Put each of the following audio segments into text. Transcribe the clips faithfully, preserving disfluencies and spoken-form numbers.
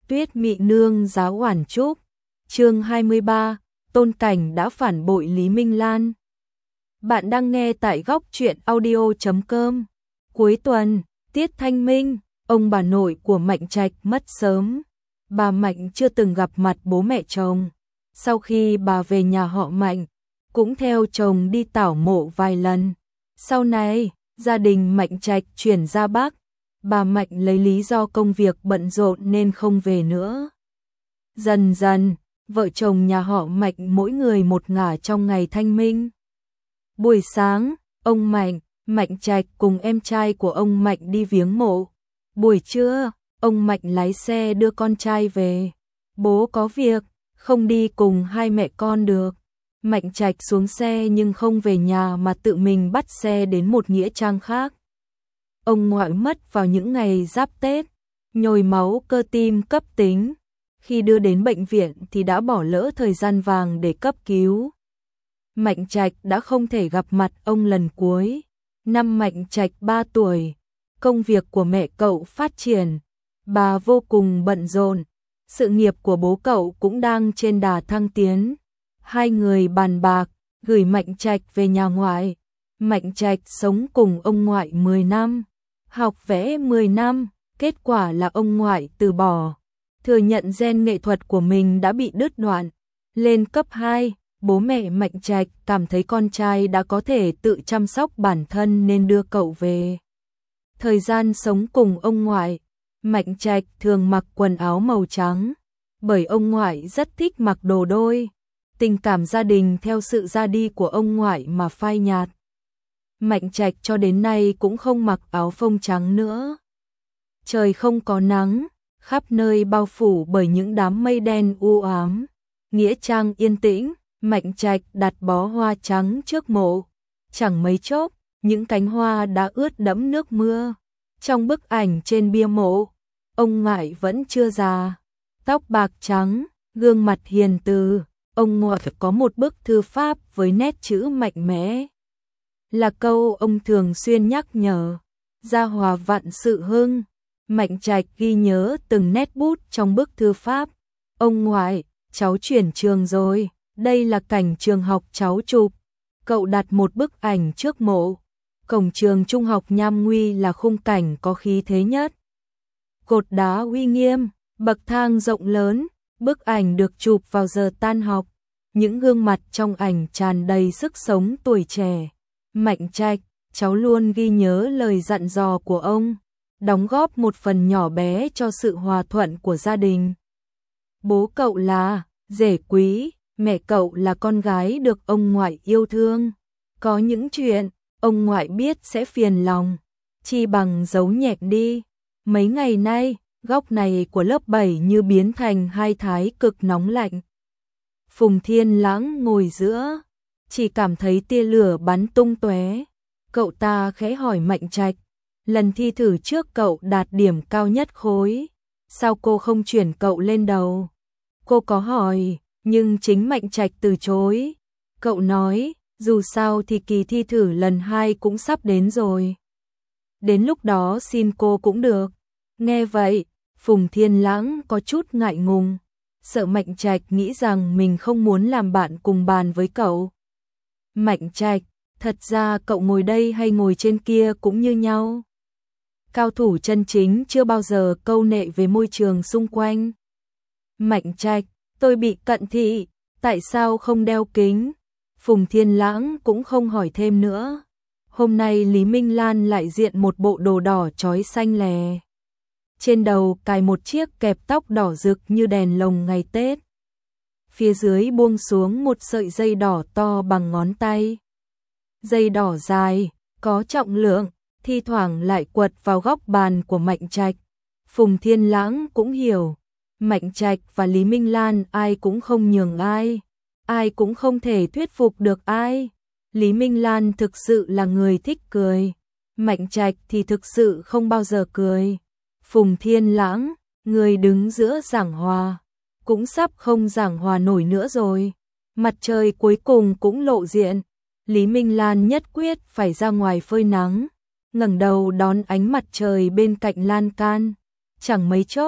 Tuyết Mị Nương giáo oản trúc. Chương hai mươi ba, Tôn Cảnh đã phản bội Lý Minh Lan. Bạn đang nghe tại góc truyện audio chấm com. Cuối tuần, tiết thanh minh, ông bà nội của Mạnh Trạch mất sớm. Bà Mạnh chưa từng gặp mặt bố mẹ chồng. Sau khi bà về nhà họ Mạnh, cũng theo chồng đi tảo mộ vài lần. Sau này, gia đình Mạnh Trạch chuyển ra Bắc. Bà Mạnh lấy lý do công việc bận rộn nên không về nữa. Dần dần, vợ chồng nhà họ Mạnh mỗi người một ngả trong ngày thanh minh. Buổi sáng, ông Mạnh, Mạnh Trạch cùng em trai của ông Mạnh đi viếng mộ. Buổi trưa, ông Mạnh lái xe đưa con trai về. Bố có việc, không đi cùng hai mẹ con được. Mạnh Trạch xuống xe nhưng không về nhà mà tự mình bắt xe đến một nghĩa trang khác. Ông ngoại mất vào những ngày giáp Tết, nhồi máu cơ tim cấp tính. Khi đưa đến bệnh viện thì đã bỏ lỡ thời gian vàng để cấp cứu. Mạnh Trạch đã không thể gặp mặt ông lần cuối. Năm Mạnh Trạch ba tuổi, công việc của mẹ cậu phát triển, bà vô cùng bận rộn. Sự nghiệp của bố cậu cũng đang trên đà thăng tiến. Hai người bàn bạc, gửi Mạnh Trạch về nhà ngoại. Mạnh Trạch sống cùng ông ngoại mười năm, học vẽ mười năm, kết quả là ông ngoại từ bỏ, thừa nhận gen nghệ thuật của mình đã bị đứt đoạn. Lên cấp hai, bố mẹ Mạnh Trạch cảm thấy con trai đã có thể tự chăm sóc bản thân nên đưa cậu về. Thời gian sống cùng ông ngoại, Mạnh Trạch thường mặc quần áo màu trắng, bởi ông ngoại rất thích mặc đồ đôi. Tình cảm gia đình theo sự ra đi của ông ngoại mà phai nhạt. Mạnh Trạch cho đến nay cũng không mặc áo phông trắng nữa. Trời không có nắng, khắp nơi bao phủ bởi những đám mây đen u ám. Nghĩa trang yên tĩnh, Mạnh Trạch đặt bó hoa trắng trước mộ. Chẳng mấy chốc, những cánh hoa đã ướt đẫm nước mưa. Trong bức ảnh trên bia mộ, ông ngoại vẫn chưa già, tóc bạc trắng, gương mặt hiền từ. Ông ngoại có một bức thư pháp với nét chữ mạnh mẽ. Là câu ông thường xuyên nhắc nhở, gia hòa vạn sự hưng. Mạnh Trạch ghi nhớ từng nét bút trong bức thư pháp. Ông ngoại, cháu chuyển trường rồi, đây là cảnh trường học cháu chụp. Cậu đặt một bức ảnh trước mộ. Cổng trường trung học Nham Nguy là khung cảnh có khí thế nhất. Cột đá uy nghiêm, bậc thang rộng lớn, bức ảnh được chụp vào giờ tan học. Những gương mặt trong ảnh tràn đầy sức sống tuổi trẻ. Mạnh Trạch, cháu luôn ghi nhớ lời dặn dò của ông, đóng góp một phần nhỏ bé cho sự hòa thuận của gia đình. Bố cậu là rể quý, mẹ cậu là con gái được ông ngoại yêu thương. Có những chuyện ông ngoại biết sẽ phiền lòng, chi bằng giấu nhẹm đi. Mấy ngày nay, góc này của lớp bảy như biến thành hai thái cực nóng lạnh. Phùng Thiên Lãng ngồi giữa, chỉ cảm thấy tia lửa bắn tung tóe. Cậu ta khẽ hỏi Mạnh Trạch, lần thi thử trước cậu đạt điểm cao nhất khối, sao cô không chuyển cậu lên đầu? Cô có hỏi, nhưng chính Mạnh Trạch từ chối. Cậu nói, dù sao thì kỳ thi thử lần hai cũng sắp đến rồi. Đến lúc đó xin cô cũng được. Nghe vậy, Phùng Thiên Lãng có chút ngại ngùng, sợ Mạnh Trạch nghĩ rằng mình không muốn làm bạn cùng bàn với cậu. Mạnh Trạch, thật ra cậu ngồi đây hay ngồi trên kia cũng như nhau. Cao thủ chân chính chưa bao giờ câu nệ về môi trường xung quanh. Mạnh Trạch, tôi bị cận thị, tại sao không đeo kính? Phùng Thiên Lãng cũng không hỏi thêm nữa. Hôm nay Lý Minh Lan lại diện một bộ đồ đỏ chói xanh lè. Trên đầu cài một chiếc kẹp tóc đỏ rực như đèn lồng ngày Tết. Phía dưới buông xuống một sợi dây đỏ to bằng ngón tay. Dây đỏ dài, có trọng lượng, thi thoảng lại quật vào góc bàn của Mạnh Trạch. Phùng Thiên Lãng cũng hiểu, Mạnh Trạch và Lý Minh Lan ai cũng không nhường ai, ai cũng không thể thuyết phục được ai. Lý Minh Lan thực sự là người thích cười, Mạnh Trạch thì thực sự không bao giờ cười. Phùng Thiên Lãng, người đứng giữa giảng hòa, cũng sắp không giảng hòa nổi nữa rồi. Mặt trời cuối cùng cũng lộ diện. Lý Minh Lan nhất quyết phải ra ngoài phơi nắng, ngẩng đầu đón ánh mặt trời bên cạnh lan can. Chẳng mấy chốc,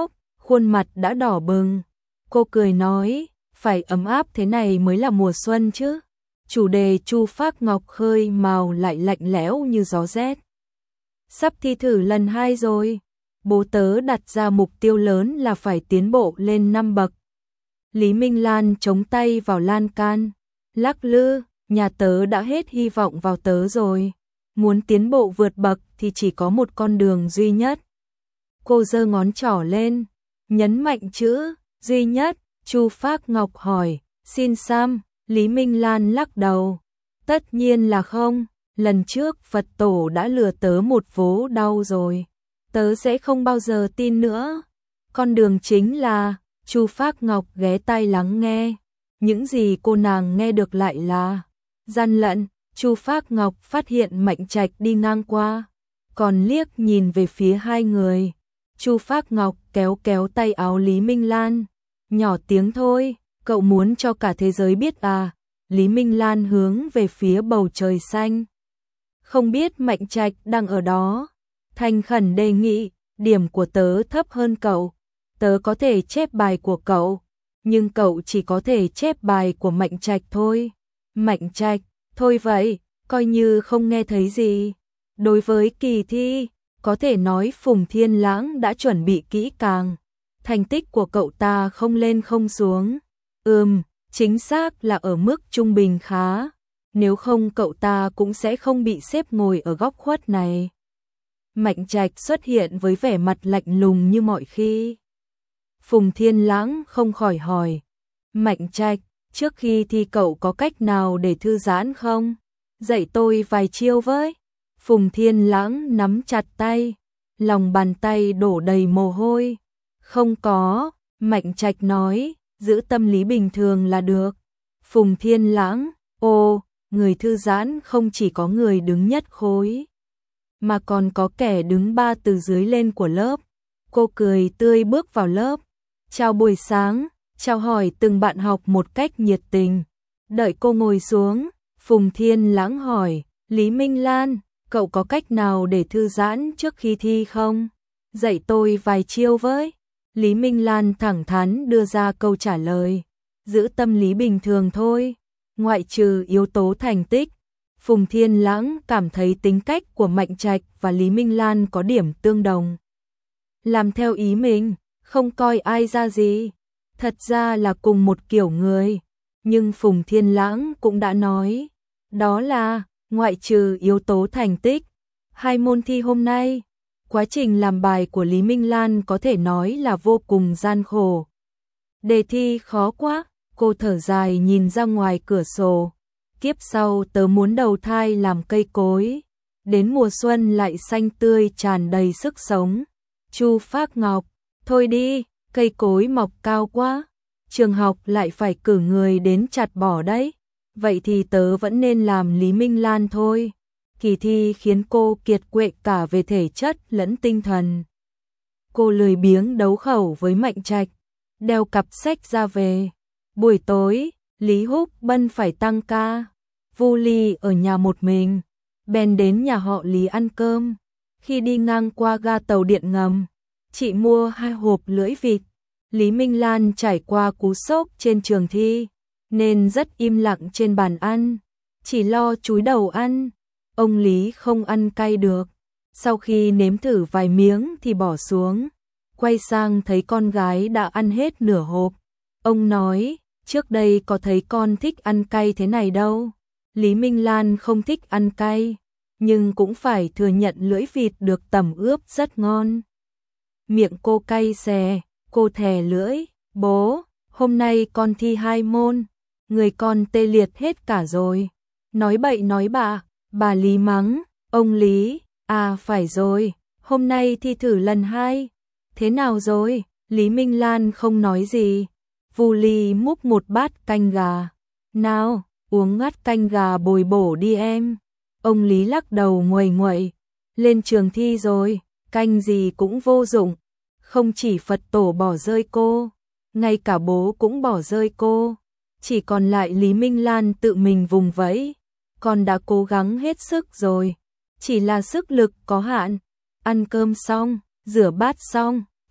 khuôn mặt đã đỏ bừng. Cô cười nói, phải ấm áp thế này mới là mùa xuân chứ. Chủ đề Chu Phác Ngọc khơi màu lại lạnh lẽo như gió rét. Sắp thi thử lần hai rồi. Bố tớ đặt ra mục tiêu lớn là phải tiến bộ lên năm bậc. Lý Minh Lan chống tay vào lan can, lắc lư, nhà tớ đã hết hy vọng vào tớ rồi. Muốn tiến bộ vượt bậc thì chỉ có một con đường duy nhất. Cô giơ ngón trỏ lên, nhấn mạnh chữ duy nhất. Chu Phác Ngọc hỏi, xin xăm. Lý Minh Lan lắc đầu, tất nhiên là không. Lần trước Phật tổ đã lừa tớ một vố đau rồi, tớ sẽ không bao giờ tin nữa. Con đường chính là... Chu Phác Ngọc ghé tai lắng nghe, những gì cô nàng nghe được lại là gian lận. Chu Phác Ngọc phát hiện Mạnh Trạch đi ngang qua, còn liếc nhìn về phía hai người. Chu Phác Ngọc kéo kéo tay áo Lý Minh Lan, nhỏ tiếng thôi, cậu muốn cho cả thế giới biết à? Lý Minh Lan hướng về phía bầu trời xanh. Không biết Mạnh Trạch đang ở đó, thành khẩn đề nghị, điểm của tớ thấp hơn cậu. Tớ có thể chép bài của cậu, nhưng cậu chỉ có thể chép bài của Mạnh Trạch thôi. Mạnh Trạch, thôi vậy, coi như không nghe thấy gì. Đối với kỳ thi, có thể nói Phùng Thiên Lãng đã chuẩn bị kỹ càng. Thành tích của cậu ta không lên không xuống. Ừm, chính xác là ở mức trung bình khá. Nếu không cậu ta cũng sẽ không bị xếp ngồi ở góc khuất này. Mạnh Trạch xuất hiện với vẻ mặt lạnh lùng như mọi khi. Phùng Thiên Lãng không khỏi hỏi, Mạnh Trạch, trước khi thi cậu có cách nào để thư giãn không? Dạy tôi vài chiêu với. Phùng Thiên Lãng nắm chặt tay, lòng bàn tay đổ đầy mồ hôi. Không có, Mạnh Trạch nói, giữ tâm lý bình thường là được. Phùng Thiên Lãng, ô, người thư giãn không chỉ có người đứng nhất khối, mà còn có kẻ đứng ba từ dưới lên của lớp. Cô cười tươi bước vào lớp. Chào buổi sáng, chào hỏi từng bạn học một cách nhiệt tình. Đợi cô ngồi xuống, Phùng Thiên Lãng hỏi, Lý Minh Lan, cậu có cách nào để thư giãn trước khi thi không? Dạy tôi vài chiêu với. Lý Minh Lan thẳng thắn đưa ra câu trả lời, giữ tâm lý bình thường thôi, ngoại trừ yếu tố thành tích. Phùng Thiên Lãng cảm thấy tính cách của Mạnh Trạch và Lý Minh Lan có điểm tương đồng. Làm theo ý mình, không coi ai ra gì. Thật ra là cùng một kiểu người. Nhưng Phùng Thiên Lãng cũng đã nói, đó là, ngoại trừ yếu tố thành tích, hai môn thi hôm nay, quá trình làm bài của Lý Minh Lan có thể nói là vô cùng gian khổ. Đề thi khó quá, cô thở dài nhìn ra ngoài cửa sổ. Kiếp sau tớ muốn đầu thai làm cây cối, đến mùa xuân lại xanh tươi tràn đầy sức sống. Chu Phác Ngọc, thôi đi, cây cối mọc cao quá, trường học lại phải cử người đến chặt bỏ đấy. Vậy thì tớ vẫn nên làm Lý Minh Lan thôi. Kỳ thi khiến cô kiệt quệ cả về thể chất lẫn tinh thần. Cô lười biếng đấu khẩu với Mạnh Trạch, đeo cặp sách ra về. Buổi tối, Lý Húc Bân phải tăng ca, Vu Ly ở nhà một mình, bèn đến nhà họ Lý ăn cơm. Khi đi ngang qua ga tàu điện ngầm, chị mua hai hộp lưỡi vịt. Lý Minh Lan trải qua cú sốc trên trường thi, nên rất im lặng trên bàn ăn, chỉ lo chúi đầu ăn. Ông Lý không ăn cay được, sau khi nếm thử vài miếng thì bỏ xuống, quay sang thấy con gái đã ăn hết nửa hộp. Ông nói, trước đây có thấy con thích ăn cay thế này đâu. Lý Minh Lan không thích ăn cay, nhưng cũng phải thừa nhận lưỡi vịt được tẩm ướp rất ngon. Miệng cô cay xè, cô thè lưỡi, bố, hôm nay con thi hai môn, người con tê liệt hết cả rồi. Nói bậy nói bạ, bà Lý mắng, ông Lý, à phải rồi, hôm nay thi thử lần hai. Thế nào rồi? Lý Minh Lan không nói gì. Vu Ly múc một bát canh gà. Nào, uống ngắt canh gà bồi bổ đi em. Ông Lý lắc đầu nguầy nguậy. Lên trường thi rồi, canh gì cũng vô dụng. Không chỉ Phật tổ bỏ rơi cô, ngay cả bố cũng bỏ rơi cô. Chỉ còn lại Lý Minh Lan tự mình vùng vẫy. Con đã cố gắng hết sức rồi, chỉ là sức lực có hạn. Ăn cơm xong, rửa bát xong,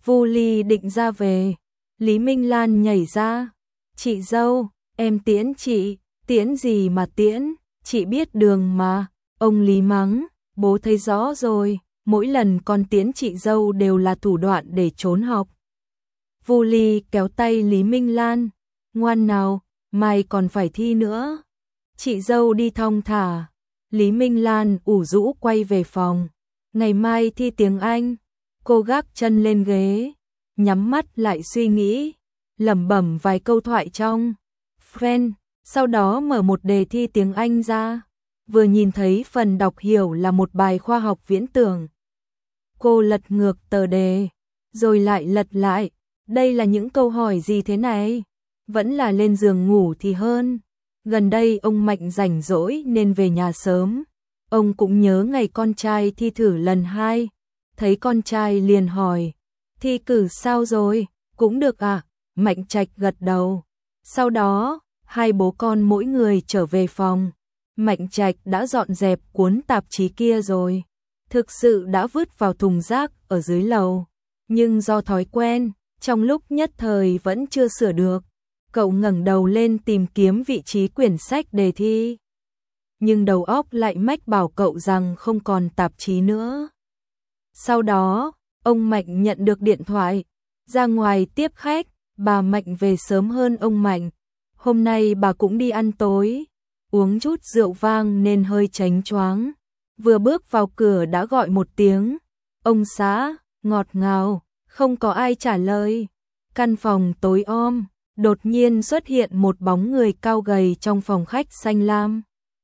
Vu Ly định ra về, Lý Minh Lan nhảy ra. Chị dâu, em tiễn chị, tiễn gì mà tiễn, chị biết đường mà. Ông Lý mắng, bố thấy rõ rồi, mỗi lần con tiễn chị dâu đều là thủ đoạn để trốn học. Vu Ly kéo tay Lý Minh Lan, ngoan nào, mai còn phải thi nữa. Chị dâu đi thong thả. Lý Minh Lan ủ rũ quay về phòng. Ngày mai thi tiếng Anh. Cô gác chân lên ghế, nhắm mắt lại suy nghĩ, lẩm bẩm vài câu thoại trong Friend, sau đó mở một đề thi tiếng Anh ra. Vừa nhìn thấy phần đọc hiểu là một bài khoa học viễn tưởng. Cô lật ngược tờ đề, rồi lại lật lại. Đây là những câu hỏi gì thế này? Vẫn là lên giường ngủ thì hơn. Gần đây ông Mạnh rảnh rỗi nên về nhà sớm. Ông cũng nhớ ngày con trai thi thử lần hai. Thấy con trai liền hỏi, thi cử sao rồi? Cũng được à? Mạnh Trạch gật đầu. Sau đó, hai bố con mỗi người trở về phòng. Mạnh Trạch đã dọn dẹp cuốn tạp chí kia rồi. Thực sự đã vứt vào thùng rác ở dưới lầu. Nhưng do thói quen, trong lúc nhất thời vẫn chưa sửa được. Cậu ngẩng đầu lên tìm kiếm vị trí quyển sách đề thi. Nhưng đầu óc lại mách bảo cậu rằng không còn tạp chí nữa. Sau đó, ông Mạnh nhận được điện thoại. Ra ngoài tiếp khách, bà Mạnh về sớm hơn ông Mạnh. Hôm nay bà cũng đi ăn tối. Uống chút rượu vang nên hơi chánh choáng. Vừa bước vào cửa đã gọi một tiếng. Ông xã, ngọt ngào, không có ai trả lời. Căn phòng tối om, đột nhiên xuất hiện một bóng người cao gầy trong phòng khách xanh lam.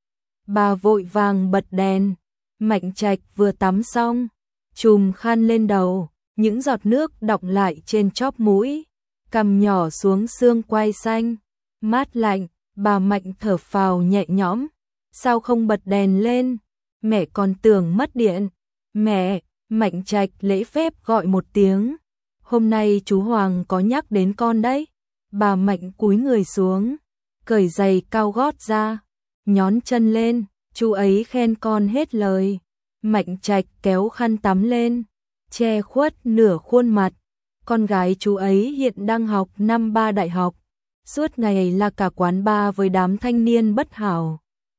Bà vội vàng bật đèn. Mạnh Trạch vừa tắm xong, chùm khăn lên đầu, những giọt nước đọng lại trên chóp mũi, cằm nhỏ xuống xương quai xanh, mát lạnh. Bà Mạnh thở phào nhẹ nhõm. Sao không bật đèn lên? Mẹ còn tưởng mất điện. Mẹ, Mạnh Trạch lễ phép gọi một tiếng. Hôm nay chú Hoàng có nhắc đến con đấy. Bà Mạnh cúi người xuống, cởi giày cao gót ra, nhón chân lên, chú ấy khen con hết lời. Mạnh Trạch kéo khăn tắm lên, che khuất nửa khuôn mặt. Con gái chú ấy hiện đang học năm ba đại học. Suốt ngày là cả quán bar với đám thanh niên bất hảo,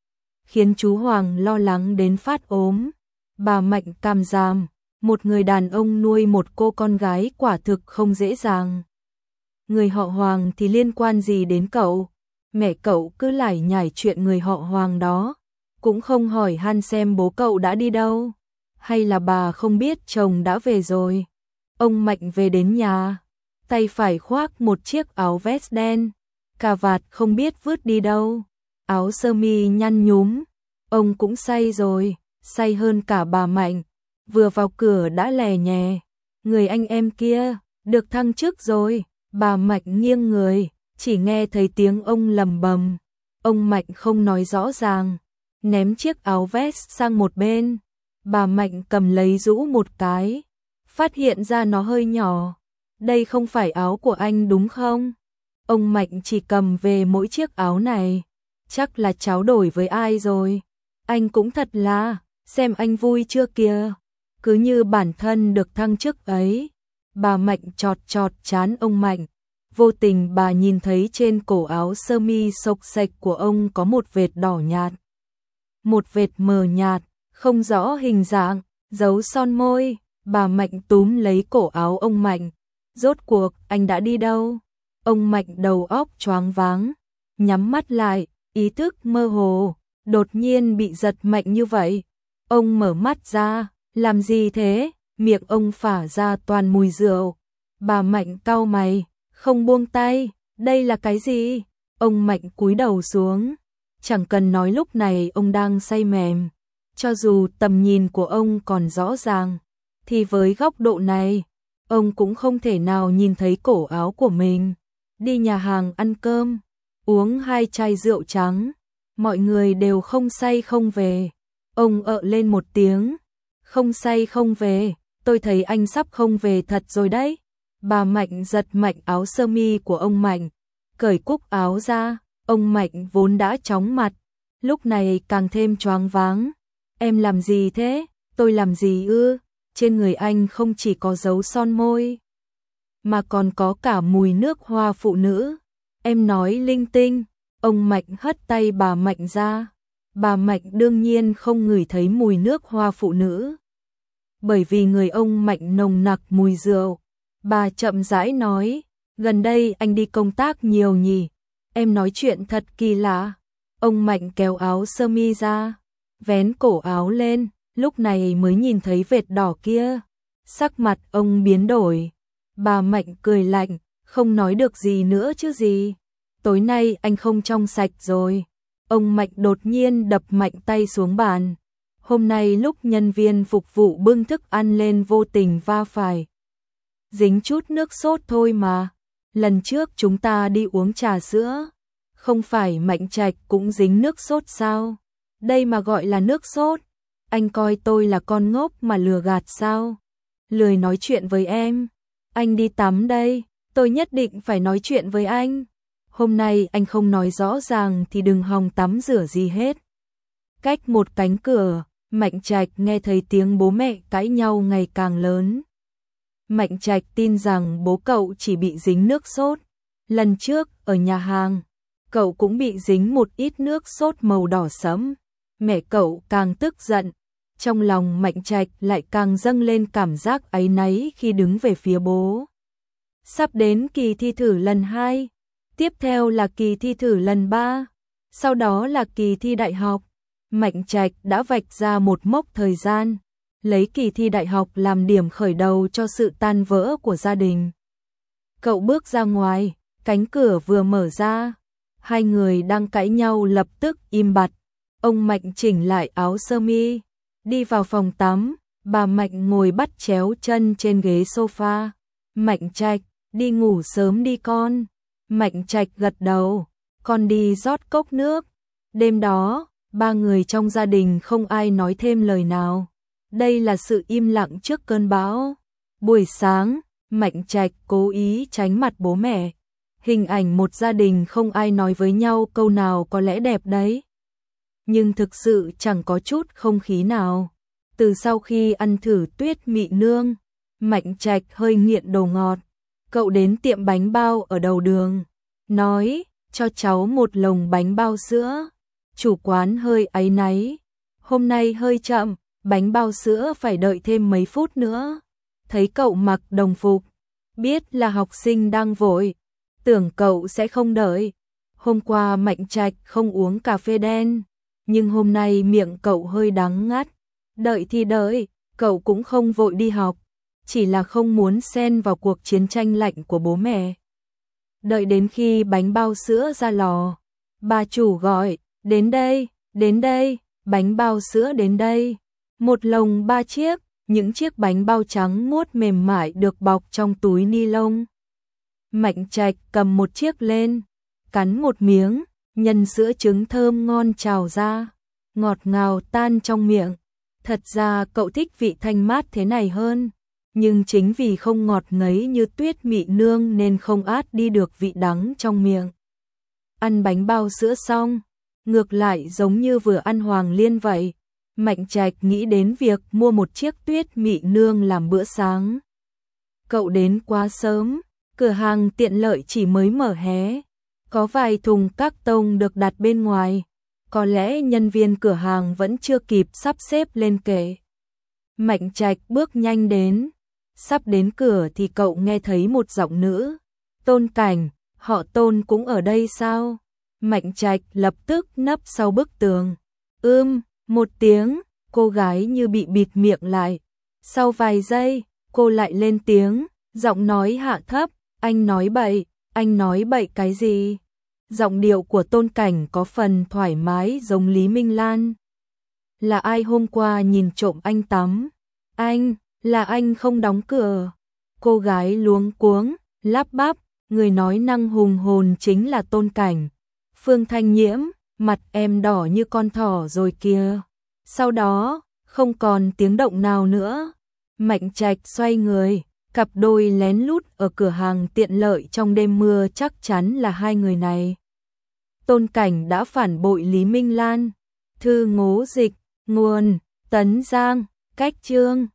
khiến chú Hoàng lo lắng đến phát ốm. Bà Mạnh cảm giảm, một người đàn ông nuôi một cô con gái quả thực không dễ dàng. Người họ Hoàng thì liên quan gì đến cậu? Mẹ cậu cứ lải nhải chuyện người họ Hoàng đó, cũng không hỏi han xem bố cậu đã đi đâu. Hay là bà không biết chồng đã về rồi? Ông Mạnh về đến nhà, tay phải khoác một chiếc áo vest đen, cà vạt không biết vứt đi đâu, áo sơ mi nhăn nhúm. Ông cũng say rồi, say hơn cả bà Mạnh. Vừa vào cửa đã lè nhè, người anh em kia được thăng chức rồi. Bà Mạnh nghiêng người, chỉ nghe thấy tiếng ông lầm bầm. Ông Mạnh không nói rõ ràng, ném chiếc áo vest sang một bên. Bà Mạnh cầm lấy rũ một cái, phát hiện ra nó hơi nhỏ. Đây không phải áo của anh đúng không? Ông Mạnh chỉ cầm về mỗi chiếc áo này. Chắc là cháu đổi với ai rồi. Anh cũng thật là, xem anh vui chưa kìa. Cứ như bản thân được thăng chức ấy. Bà Mạnh chọt chọt trán ông Mạnh. Vô tình bà nhìn thấy trên cổ áo sơ mi xộc xệch của ông có một vệt đỏ nhạt. Một vệt mờ nhạt, không rõ hình dạng, dấu son môi. Bà Mạnh túm lấy cổ áo ông Mạnh. Rốt cuộc, anh đã đi đâu? Ông Mạnh đầu óc choáng váng, nhắm mắt lại, ý thức mơ hồ, đột nhiên bị giật mạnh như vậy. Ông mở mắt ra, làm gì thế? Miệng ông phả ra toàn mùi rượu. Bà Mạnh cau mày, không buông tay, đây là cái gì? Ông Mạnh cúi đầu xuống, chẳng cần nói lúc này ông đang say mềm. Cho dù tầm nhìn của ông còn rõ ràng, thì với góc độ này, ông cũng không thể nào nhìn thấy cổ áo của mình. Đi nhà hàng ăn cơm, uống hai chai rượu trắng, mọi người đều không say không về. Ông ợ lên một tiếng, không say không về, tôi thấy anh sắp không về thật rồi đấy. Bà Mạnh giật mạnh áo sơ mi của ông Mạnh, cởi cúc áo ra. Ông Mạnh vốn đã chóng mặt, lúc này càng thêm choáng váng. Em làm gì thế? Tôi làm gì ư? Trên người anh không chỉ có dấu son môi, mà còn có cả mùi nước hoa phụ nữ. Em nói linh tinh. Ông Mạnh hất tay bà Mạnh ra. Bà Mạnh đương nhiên không ngửi thấy mùi nước hoa phụ nữ, bởi vì người ông Mạnh nồng nặc mùi rượu. Bà chậm rãi nói, gần đây anh đi công tác nhiều nhỉ? Em nói chuyện thật kỳ lạ. Ông Mạnh kéo áo sơ mi ra, vén cổ áo lên, lúc này mới nhìn thấy vệt đỏ kia. Sắc mặt ông biến đổi. Bà Mạnh cười lạnh, không nói được gì nữa chứ gì. Tối nay anh không trong sạch rồi. Ông Mạnh đột nhiên đập mạnh tay xuống bàn. Hôm nay lúc nhân viên phục vụ bưng thức ăn lên vô tình va phải. Dính chút nước sốt thôi mà. Lần trước chúng ta đi uống trà sữa, không phải Mạnh Trạch cũng dính nước sốt sao? Đây mà gọi là nước sốt. Anh coi tôi là con ngốc mà lừa gạt sao? Lười nói chuyện với em. Anh đi tắm đây, tôi nhất định phải nói chuyện với anh. Hôm nay anh không nói rõ ràng thì đừng hòng tắm rửa gì hết. Cách một cánh cửa, Mạnh Trạch nghe thấy tiếng bố mẹ cãi nhau ngày càng lớn. Mạnh Trạch tin rằng bố cậu chỉ bị dính nước sốt. Lần trước ở nhà hàng, cậu cũng bị dính một ít nước sốt màu đỏ sẫm. Mẹ cậu càng tức giận. Trong lòng Mạnh Trạch lại càng dâng lên cảm giác áy náy khi đứng về phía bố. Sắp đến kỳ thi thử lần hai, tiếp theo là kỳ thi thử lần ba, sau đó là kỳ thi đại học. Mạnh Trạch đã vạch ra một mốc thời gian, lấy kỳ thi đại học làm điểm khởi đầu cho sự tan vỡ của gia đình. Cậu bước ra ngoài, cánh cửa vừa mở ra, hai người đang cãi nhau lập tức im bặt. Ông Mạnh chỉnh lại áo sơ mi, đi vào phòng tắm, bà Mạnh ngồi bắt chéo chân trên ghế sofa. Mạnh Trạch, đi ngủ sớm đi con. Mạnh Trạch gật đầu, con đi rót cốc nước. Đêm đó, ba người trong gia đình không ai nói thêm lời nào. Đây là sự im lặng trước cơn bão. Buổi sáng, Mạnh Trạch cố ý tránh mặt bố mẹ. Hình ảnh một gia đình không ai nói với nhau câu nào có lẽ đẹp đấy, nhưng thực sự chẳng có chút không khí nào. Từ sau khi ăn thử tuyết mị nương, Mạnh Trạch hơi nghiện đồ ngọt. Cậu đến tiệm bánh bao ở đầu đường, nói, cho cháu một lồng bánh bao sữa. Chủ quán hơi áy náy, hôm nay hơi chậm, bánh bao sữa phải đợi thêm mấy phút nữa. Thấy cậu mặc đồng phục, biết là học sinh đang vội, tưởng cậu sẽ không đợi. Hôm qua Mạnh Trạch không uống cà phê đen, nhưng hôm nay miệng cậu hơi đắng ngắt. Đợi thì đợi, cậu cũng không vội đi học, chỉ là không muốn xen vào cuộc chiến tranh lạnh của bố mẹ. Đợi đến khi bánh bao sữa ra lò, bà chủ gọi, đến đây, đến đây, bánh bao sữa đến đây. Một lồng ba chiếc, những chiếc bánh bao trắng muốt mềm mại được bọc trong túi ni lông. Mạnh Trạch cầm một chiếc lên, cắn một miếng, nhân sữa trứng thơm ngon trào ra, ngọt ngào tan trong miệng. Thật ra cậu thích vị thanh mát thế này hơn, nhưng chính vì không ngọt ngấy như tuyết mị nương nên không át đi được vị đắng trong miệng. Ăn bánh bao sữa xong, ngược lại giống như vừa ăn hoàng liên vậy. Mạnh Trạch nghĩ đến việc mua một chiếc tuyết mị nương làm bữa sáng. Cậu đến quá sớm, cửa hàng tiện lợi chỉ mới mở hé, có vài thùng các tông được đặt bên ngoài. Có lẽ nhân viên cửa hàng vẫn chưa kịp sắp xếp lên kệ. Mạnh Trạch bước nhanh đến, sắp đến cửa thì cậu nghe thấy một giọng nữ. Tôn Cảnh, họ Tôn cũng ở đây sao? Mạnh Trạch lập tức nấp sau bức tường. Ưm, một tiếng, cô gái như bị bịt miệng lại. Sau vài giây, cô lại lên tiếng, giọng nói hạ thấp, anh nói bậy, anh nói bậy cái gì? Giọng điệu của Tôn Cảnh có phần thoải mái giống Lý Minh Lan. Là ai hôm qua nhìn trộm anh tắm? Anh, là anh không đóng cửa. Cô gái luống cuống, lắp bắp, người nói năng hùng hồn chính là Tôn Cảnh. Phương Thanh Nhiễm, mặt em đỏ như con thỏ rồi kìa. Sau đó, không còn tiếng động nào nữa. Mạnh Trạch xoay người, cặp đôi lén lút ở cửa hàng tiện lợi trong đêm mưa chắc chắn là hai người này. Tôn Cảnh đã phản bội Lý Minh Lan. Thư Ngố Dịch, nguồn, Tấn Giang, cách chương.